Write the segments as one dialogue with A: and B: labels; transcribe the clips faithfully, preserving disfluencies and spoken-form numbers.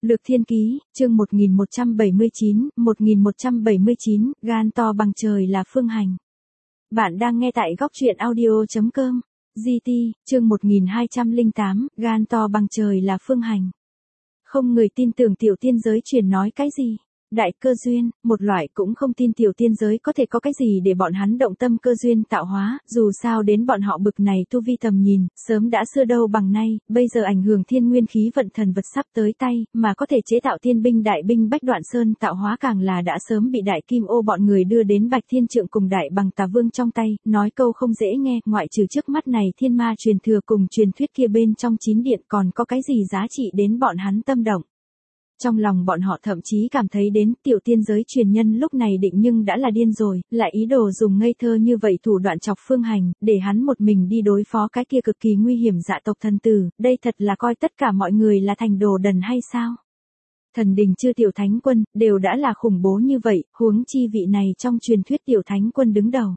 A: Lược Thiên Ký, chương một nghìn một trăm bảy mươi chín, một nghìn một trăm bảy mươi chín, gan to bằng trời là Phương Hành. Bạn đang nghe tại góc truyện audio chấm com. giê tê, chương một nghìn hai trăm lẻ tám, gan to bằng trời là Phương Hành. Không người tin tưởng tiểu tiên giới truyền nói cái gì. Đại cơ duyên, một loại cũng không tin tiểu tiên giới có thể có cái gì để bọn hắn động tâm cơ duyên tạo hóa, dù sao đến bọn họ bực này tu vi tầm nhìn, sớm đã xưa đâu bằng nay, bây giờ ảnh hưởng thiên nguyên khí vận thần vật sắp tới tay, mà có thể chế tạo tiên binh đại binh bách đoạn sơn tạo hóa càng là đã sớm bị đại kim ô bọn người đưa đến Bạch Thiên Trượng cùng đại bằng tà vương trong tay, nói câu không dễ nghe, ngoại trừ trước mắt này thiên ma truyền thừa cùng truyền thuyết kia bên trong chín điện còn có cái gì giá trị đến bọn hắn tâm động. Trong lòng bọn họ thậm chí cảm thấy đến tiểu tiên giới truyền nhân lúc này định nhưng đã là điên rồi, lại ý đồ dùng ngây thơ như vậy thủ đoạn chọc Phương Hành, để hắn một mình đi đối phó cái kia cực kỳ nguy hiểm dạ tộc thần tử, đây thật là coi tất cả mọi người là thành đồ đần hay sao? Thần đình chư tiểu thánh quân, đều đã là khủng bố như vậy, huống chi vị này trong truyền thuyết tiểu thánh quân đứng đầu.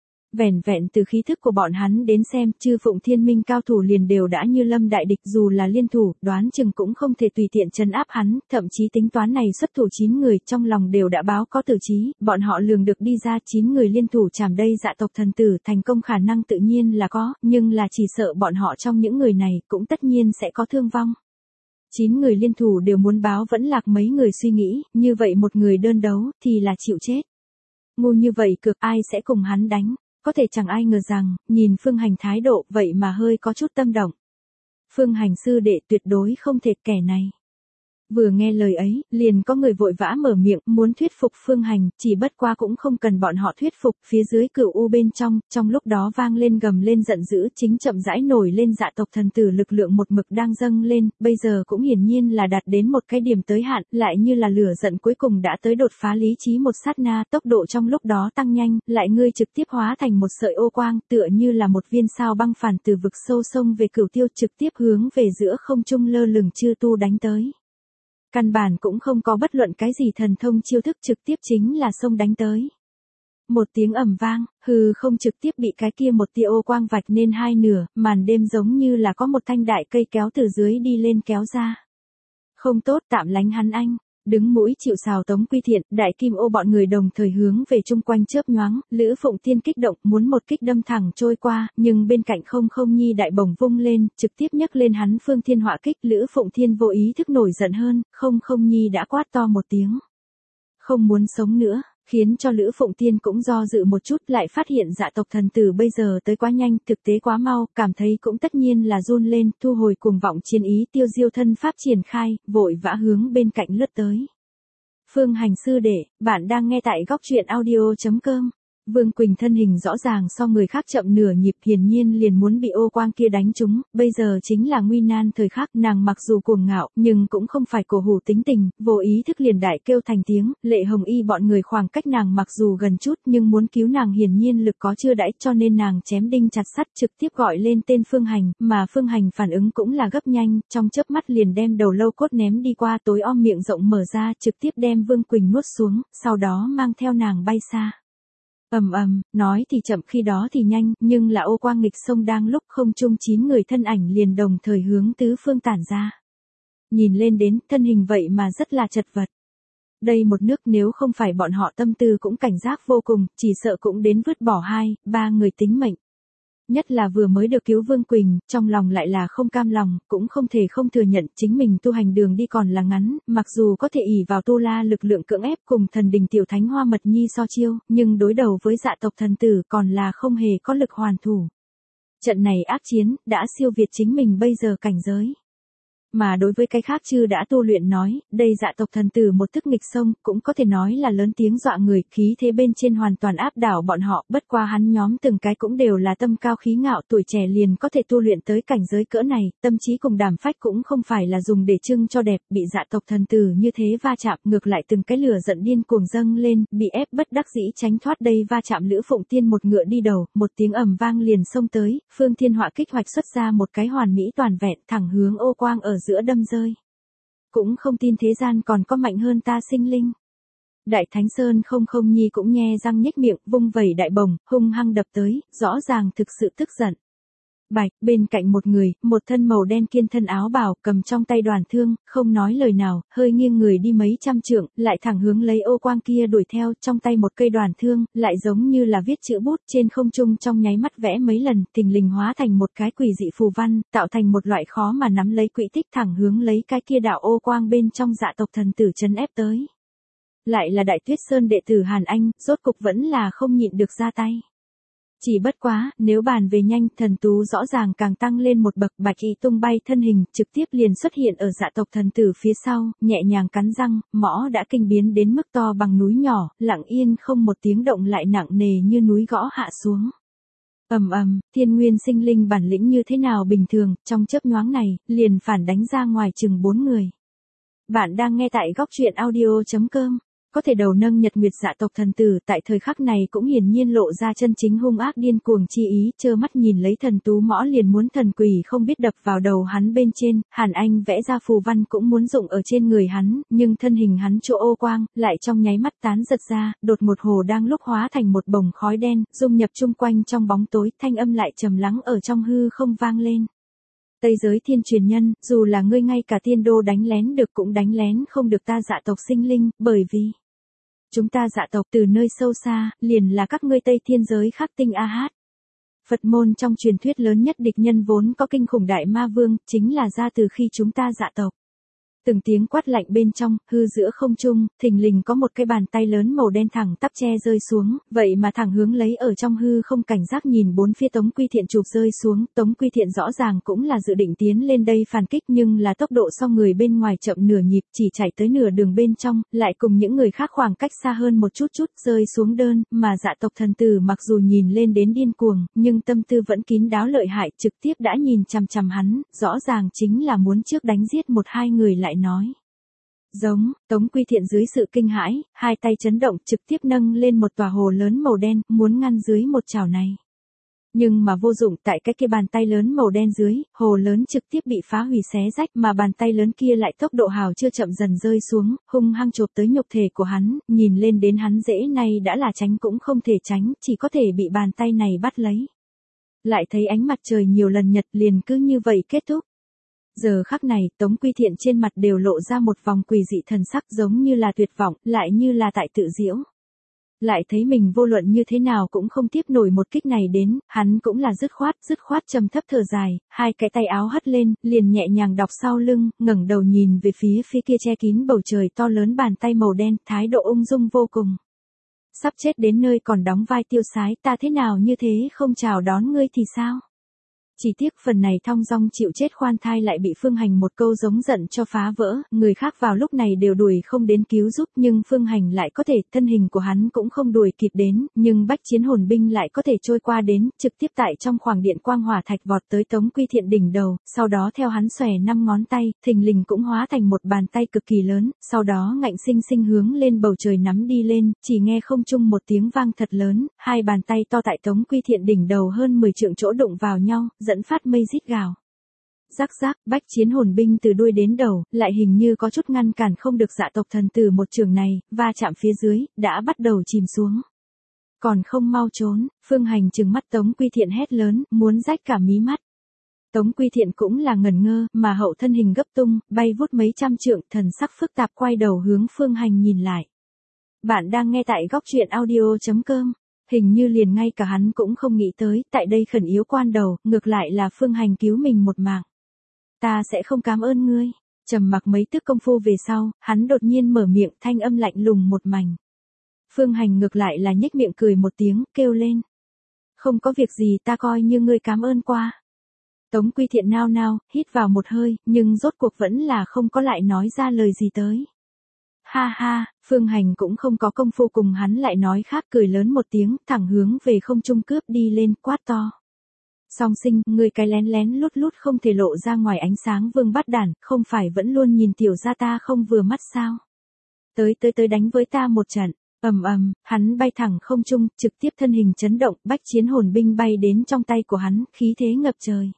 A: Vẻn vẹn từ khí thức của bọn hắn đến xem, chư phụng thiên minh cao thủ liền đều đã như lâm đại địch, dù là liên thủ, đoán chừng cũng không thể tùy tiện trấn áp hắn, thậm chí tính toán này xuất thủ chín người, trong lòng đều đã báo có tử trí, bọn họ lường được đi ra chín người liên thủ chảm đây dạ tộc thần tử, thành công khả năng tự nhiên là có, nhưng là chỉ sợ bọn họ trong những người này, cũng tất nhiên sẽ có thương vong. Chín người liên thủ đều muốn báo vẫn lạc mấy người suy nghĩ, như vậy một người đơn đấu, thì là chịu chết. Ngu như vậy cực ai sẽ cùng hắn đánh. Có thể chẳng ai ngờ rằng, nhìn Phương Hành thái độ vậy mà hơi có chút tâm động. Phương Hành sư đệ tuyệt đối không thể kẻ này. Vừa nghe lời ấy, liền có người vội vã mở miệng, muốn thuyết phục Phương Hành, chỉ bất qua cũng không cần bọn họ thuyết phục, phía dưới cửu u bên trong, trong lúc đó vang lên gầm lên giận dữ, chính chậm rãi nổi lên dạ tộc thần tử lực lượng một mực đang dâng lên, bây giờ cũng hiển nhiên là đạt đến một cái điểm tới hạn, lại như là lửa giận cuối cùng đã tới đột phá lý trí một sát na, tốc độ trong lúc đó tăng nhanh, lại ngươi trực tiếp hóa thành một sợi ô quang, tựa như là một viên sao băng phản từ vực sâu sông về cửu tiêu trực tiếp hướng về giữa không trung lơ lửng chư tu đánh tới. Căn bản cũng không có bất luận cái gì thần thông chiêu thức, trực tiếp chính là xông đánh tới. Một tiếng ầm vang, hư không trực tiếp bị cái kia một tia ô quang vạch nên hai nửa, màn đêm giống như là có một thanh đại cây kéo từ dưới đi lên kéo ra. Không tốt, tạm lánh hắn anh. Đứng mũi chịu sào Tống Quy Thiện, đại kim ô bọn người đồng thời hướng về chung quanh chớp nhoáng, Lữ Phụng Tiên kích động, muốn một kích đâm thẳng trôi qua, nhưng bên cạnh không không nhi đại bổng vung lên, trực tiếp nhấc lên hắn phương thiên họa kích, Lữ Phụng Thiên vô ý thức nổi giận hơn, không không nhi đã quát to một tiếng. Không muốn sống nữa. Khiến cho Lữ Phụng Tiên cũng do dự một chút, lại phát hiện dạ tộc thần tử bây giờ tới quá nhanh, thực tế quá mau, cảm thấy cũng tất nhiên là run lên, thu hồi cuồng vọng chiến ý, tiêu diêu thân pháp triển khai, vội vã hướng bên cạnh lướt tới. Phương Hành sư đệ, bạn đang nghe tại góc truyện audio chấm com. Vương Quỳnh thân hình rõ ràng so người khác chậm nửa nhịp, hiển nhiên liền muốn bị ô quang kia đánh trúng, bây giờ chính là nguy nan thời khắc, nàng mặc dù cuồng ngạo, nhưng cũng không phải cổ hủ tính tình, vô ý thức liền đại kêu thành tiếng, Lệ Hồng Y bọn người khoảng cách nàng mặc dù gần chút nhưng muốn cứu nàng hiển nhiên lực có chưa đãi, cho nên nàng chém đinh chặt sắt trực tiếp gọi lên tên Phương Hành, mà Phương Hành phản ứng cũng là gấp nhanh, trong chớp mắt liền đem đầu lâu cốt ném đi qua, tối om miệng rộng mở ra, trực tiếp đem Vương Quỳnh nuốt xuống, sau đó mang theo nàng bay xa. Ầm ầm, nói thì chậm khi đó thì nhanh, nhưng là ô quang nghịch sông đang lúc không trung chín người thân ảnh liền đồng thời hướng tứ phương tản ra. Nhìn lên đến, thân hình vậy mà rất là chật vật. Đây một nước nếu không phải bọn họ tâm tư cũng cảnh giác vô cùng, chỉ sợ cũng đến vứt bỏ hai, ba người tính mệnh. Nhất là vừa mới được cứu Vương Quỳnh, trong lòng lại là không cam lòng, cũng không thể không thừa nhận chính mình tu hành đường đi còn là ngắn, mặc dù có thể ỷ vào tu la lực lượng cưỡng ép cùng thần đình tiểu thánh hoa mật nhi so chiêu, nhưng đối đầu với dạ tộc thần tử còn là không hề có lực hoàn thủ. Trận này ác chiến, đã siêu việt chính mình bây giờ cảnh giới. Mà đối với cái khác chư đã tu luyện nói, đây dạ tộc thần tử một thức nghịch sông, cũng có thể nói là lớn tiếng dọa người, khí thế bên trên hoàn toàn áp đảo bọn họ, bất qua hắn nhóm từng cái cũng đều là tâm cao khí ngạo, tuổi trẻ liền có thể tu luyện tới cảnh giới cỡ này, tâm trí cùng đảm phách cũng không phải là dùng để trưng cho đẹp, bị dạ tộc thần tử như thế va chạm, ngược lại từng cái lửa giận điên cuồng dâng lên, bị ép bất đắc dĩ tránh thoát đây va chạm, Lữ Phụng Tiên một ngựa đi đầu, một tiếng ầm vang liền xông tới, phương thiên họa kích hoạch xuất ra một cái hoàn mỹ toàn vẹn, thẳng hướng ô quang ở giữa đâm rơi. Cũng không tin thế gian còn có mạnh hơn ta sinh linh. Đại Thánh Sơn không không nhi cũng nhe răng nhếch miệng, vung vẩy đại bổng, hung hăng đập tới, rõ ràng thực sự tức giận. Bạch, bên cạnh một người, một thân màu đen kiên thân áo bào, cầm trong tay đoàn thương, không nói lời nào, hơi nghiêng người đi mấy trăm trượng, lại thẳng hướng lấy ô quang kia đuổi theo, trong tay một cây đoàn thương, lại giống như là viết chữ bút trên không trung trong nháy mắt vẽ mấy lần, thình lình hóa thành một cái quỷ dị phù văn, tạo thành một loại khó mà nắm lấy quỹ tích thẳng hướng lấy cái kia đạo ô quang bên trong dạ tộc thần tử trấn ép tới. Lại là Đại Tuyết Sơn đệ tử Hàn Anh, rốt cục vẫn là không nhịn được ra tay. Chỉ bất quá, nếu bàn về nhanh, thần tú rõ ràng càng tăng lên một bậc, Bạch Y tung bay thân hình, trực tiếp liền xuất hiện ở dạ tộc thần tử phía sau, nhẹ nhàng cắn răng, mõ đã kinh biến đến mức to bằng núi nhỏ, lặng yên không một tiếng động lại nặng nề như núi gõ hạ xuống. Ầm ầm, thiên nguyên sinh linh bản lĩnh như thế nào bình thường, trong chớp nhoáng này, liền phản đánh ra ngoài chừng bốn người. Bạn đang nghe tại góc truyện audio chấm com. Có thể đầu nâng nhật nguyệt dạ tộc thần tử tại thời khắc này cũng hiển nhiên lộ ra chân chính hung ác điên cuồng chi ý, trơ mắt nhìn lấy thần tú mõ liền muốn thần quỷ không biết đập vào đầu hắn bên trên, Hàn Anh vẽ ra phù văn cũng muốn dụng ở trên người hắn, nhưng thân hình hắn chỗ ô quang, lại trong nháy mắt tán giật ra, đột một hồ đang lúc hóa thành một bồng khói đen, dung nhập chung quanh trong bóng tối, thanh âm lại trầm lắng ở trong hư không vang lên. Tây giới thiên truyền nhân, dù là ngươi ngay cả tiên đô đánh lén được cũng đánh lén không được ta dạ tộc sinh linh, bởi vì chúng ta dạ tộc từ nơi sâu xa, liền là các ngươi Tây thiên giới khắc tinh A Hát. Phật môn trong truyền thuyết lớn nhất địch nhân vốn có kinh khủng đại ma vương, chính là ra từ khi chúng ta dạ tộc. Từng tiếng quát lạnh bên trong, hư giữa không trung, thình lình có một cái bàn tay lớn màu đen thẳng tắp che rơi xuống, vậy mà thẳng hướng lấy ở trong hư không cảnh giác nhìn bốn phía Tống Quy Thiện chụp rơi xuống, Tống Quy Thiện rõ ràng cũng là dự định tiến lên đây phản kích nhưng là tốc độ so người bên ngoài chậm nửa nhịp, chỉ chạy tới nửa đường bên trong, lại cùng những người khác khoảng cách xa hơn một chút chút rơi xuống đơn, mà dạ tộc thần tử mặc dù nhìn lên đến điên cuồng, nhưng tâm tư vẫn kín đáo lợi hại, trực tiếp đã nhìn chằm chằm hắn, rõ ràng chính là muốn trước đánh giết một hai người lại nói. Giống, Tống Quy Thiện dưới sự kinh hãi, hai tay chấn động trực tiếp nâng lên một tòa hồ lớn màu đen, muốn ngăn dưới một chảo này. Nhưng mà vô dụng, tại cái kia bàn tay lớn màu đen dưới, hồ lớn trực tiếp bị phá hủy xé rách, mà bàn tay lớn kia lại tốc độ hào chưa chậm dần rơi xuống, hung hăng chộp tới nhục thể của hắn, nhìn lên đến hắn dễ này đã là tránh cũng không thể tránh, chỉ có thể bị bàn tay này bắt lấy. Lại thấy ánh mặt trời nhiều lần nhật liền cứ như vậy kết thúc. Giờ khắc này, Tống Quy Thiện trên mặt đều lộ ra một vòng quỷ dị thần sắc giống như là tuyệt vọng, lại như là tại tự giễu. Lại thấy mình vô luận như thế nào cũng không tiếp nổi một kích này đến, hắn cũng là dứt khoát, dứt khoát trầm thấp thở dài, hai cái tay áo hất lên, liền nhẹ nhàng đọc sau lưng, ngẩng đầu nhìn về phía phía kia che kín bầu trời to lớn bàn tay màu đen, thái độ ung dung vô cùng. Sắp chết đến nơi còn đóng vai tiêu sái, ta thế nào như thế không chào đón ngươi thì sao? Chỉ tiếc phần này thong dong chịu chết khoan thai lại bị Phương Hành một câu giống giận cho phá vỡ, người khác vào lúc này đều đuổi không đến cứu giúp nhưng Phương Hành lại có thể, thân hình của hắn cũng không đuổi kịp đến, nhưng bách chiến hồn binh lại có thể trôi qua đến, trực tiếp tại trong khoảng điện quang hỏa thạch vọt tới Tống Quy Thiện đỉnh đầu, sau đó theo hắn xòe năm ngón tay, thình lình cũng hóa thành một bàn tay cực kỳ lớn, sau đó ngạnh sinh sinh hướng lên bầu trời nắm đi lên, chỉ nghe không trung một tiếng vang thật lớn, hai bàn tay to tại Tống Quy Thiện đỉnh đầu hơn mười trượng chỗ đụng vào nhau, dẫn phát mây rít gào. Rắc rắc, bách chiến hồn binh từ đuôi đến đầu, lại hình như có chút ngăn cản không được dạ tộc thần tử một trường này, va chạm phía dưới, đã bắt đầu chìm xuống. Còn không mau trốn, Phương Hành trừng mắt Tống Quy Thiện hét lớn, muốn rách cả mí mắt. Tống Quy Thiện cũng là ngẩn ngơ, mà hậu thân hình gấp tung, bay vút mấy trăm trượng, thần sắc phức tạp quay đầu hướng Phương Hành nhìn lại. Bạn đang nghe tại góc truyện audio chấm com. Hình như liền ngay cả hắn cũng không nghĩ tới, tại đây khẩn yếu quan đầu, ngược lại là Phương Hành cứu mình một mạng. Ta sẽ không cảm ơn ngươi. Trầm mặc mấy tức công phu về sau, hắn đột nhiên mở miệng, thanh âm lạnh lùng một mảnh. Phương Hành ngược lại là nhếch miệng cười một tiếng, kêu lên. Không có việc gì, ta coi như ngươi cảm ơn qua. Tống Quy Thiện nao nao, hít vào một hơi, nhưng rốt cuộc vẫn là không có lại nói ra lời gì tới. Ha ha, Phương Hành cũng không có công phu cùng hắn lại nói khác, cười lớn một tiếng, thẳng hướng về không trung cướp đi lên, quát to. Song sinh, người cái lén lén lút lút không thể lộ ra ngoài ánh sáng vương bắt đản, không phải vẫn luôn nhìn tiểu gia ta không vừa mắt sao? Tới tới tới đánh với ta một trận. Ầm ầm, hắn bay thẳng không trung, trực tiếp thân hình chấn động, bách chiến hồn binh bay đến trong tay của hắn, khí thế ngập trời.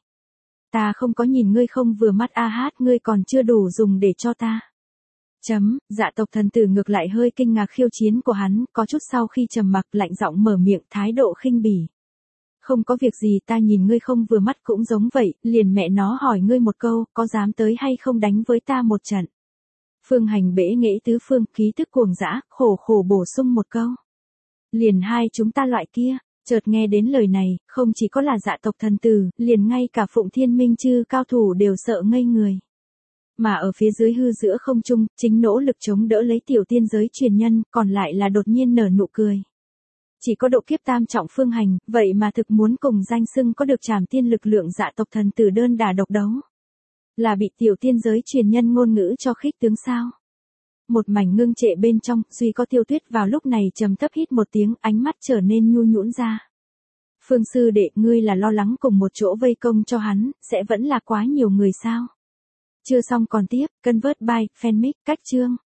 A: Ta không có nhìn ngươi không vừa mắt A Hát, ngươi còn chưa đủ dùng để cho ta. Chấm, dạ tộc thần tử ngược lại hơi kinh ngạc khiêu chiến của hắn, có chút sau khi trầm mặc lạnh giọng mở miệng, thái độ khinh bỉ. Không có việc gì, ta nhìn ngươi không vừa mắt cũng giống vậy, liền mẹ nó hỏi ngươi một câu, có dám tới hay không đánh với ta một trận. Phương Hành bể nghễ tứ phương, khí tức cuồng dã, khổ khổ bổ sung một câu. Liền hai chúng ta loại kia, chợt nghe đến lời này, không chỉ có là Dạ tộc thần tử, liền ngay cả Phụng Thiên Minh Chư cao thủ đều sợ ngây người. Mà ở phía dưới hư giữa không trung, chính nỗ lực chống đỡ lấy tiểu tiên giới truyền nhân, còn lại là đột nhiên nở nụ cười. Chỉ có độ kiếp tam trọng Phương Hành, vậy mà thực muốn cùng danh xưng có được trảm tiên lực lượng Dạ tộc thần tử đơn đả độc đấu. Là bị tiểu tiên giới truyền nhân ngôn ngữ cho khích tướng sao? Một mảnh ngưng trệ bên trong, duy có Tiêu Tuyết vào lúc này trầm thấp hít một tiếng, ánh mắt trở nên nhu nhũn ra. Phương sư đệ, ngươi là lo lắng cùng một chỗ vây công cho hắn, sẽ vẫn là quá nhiều người sao? Chưa xong còn tiếp, Convert by, Fanmic, cách chương.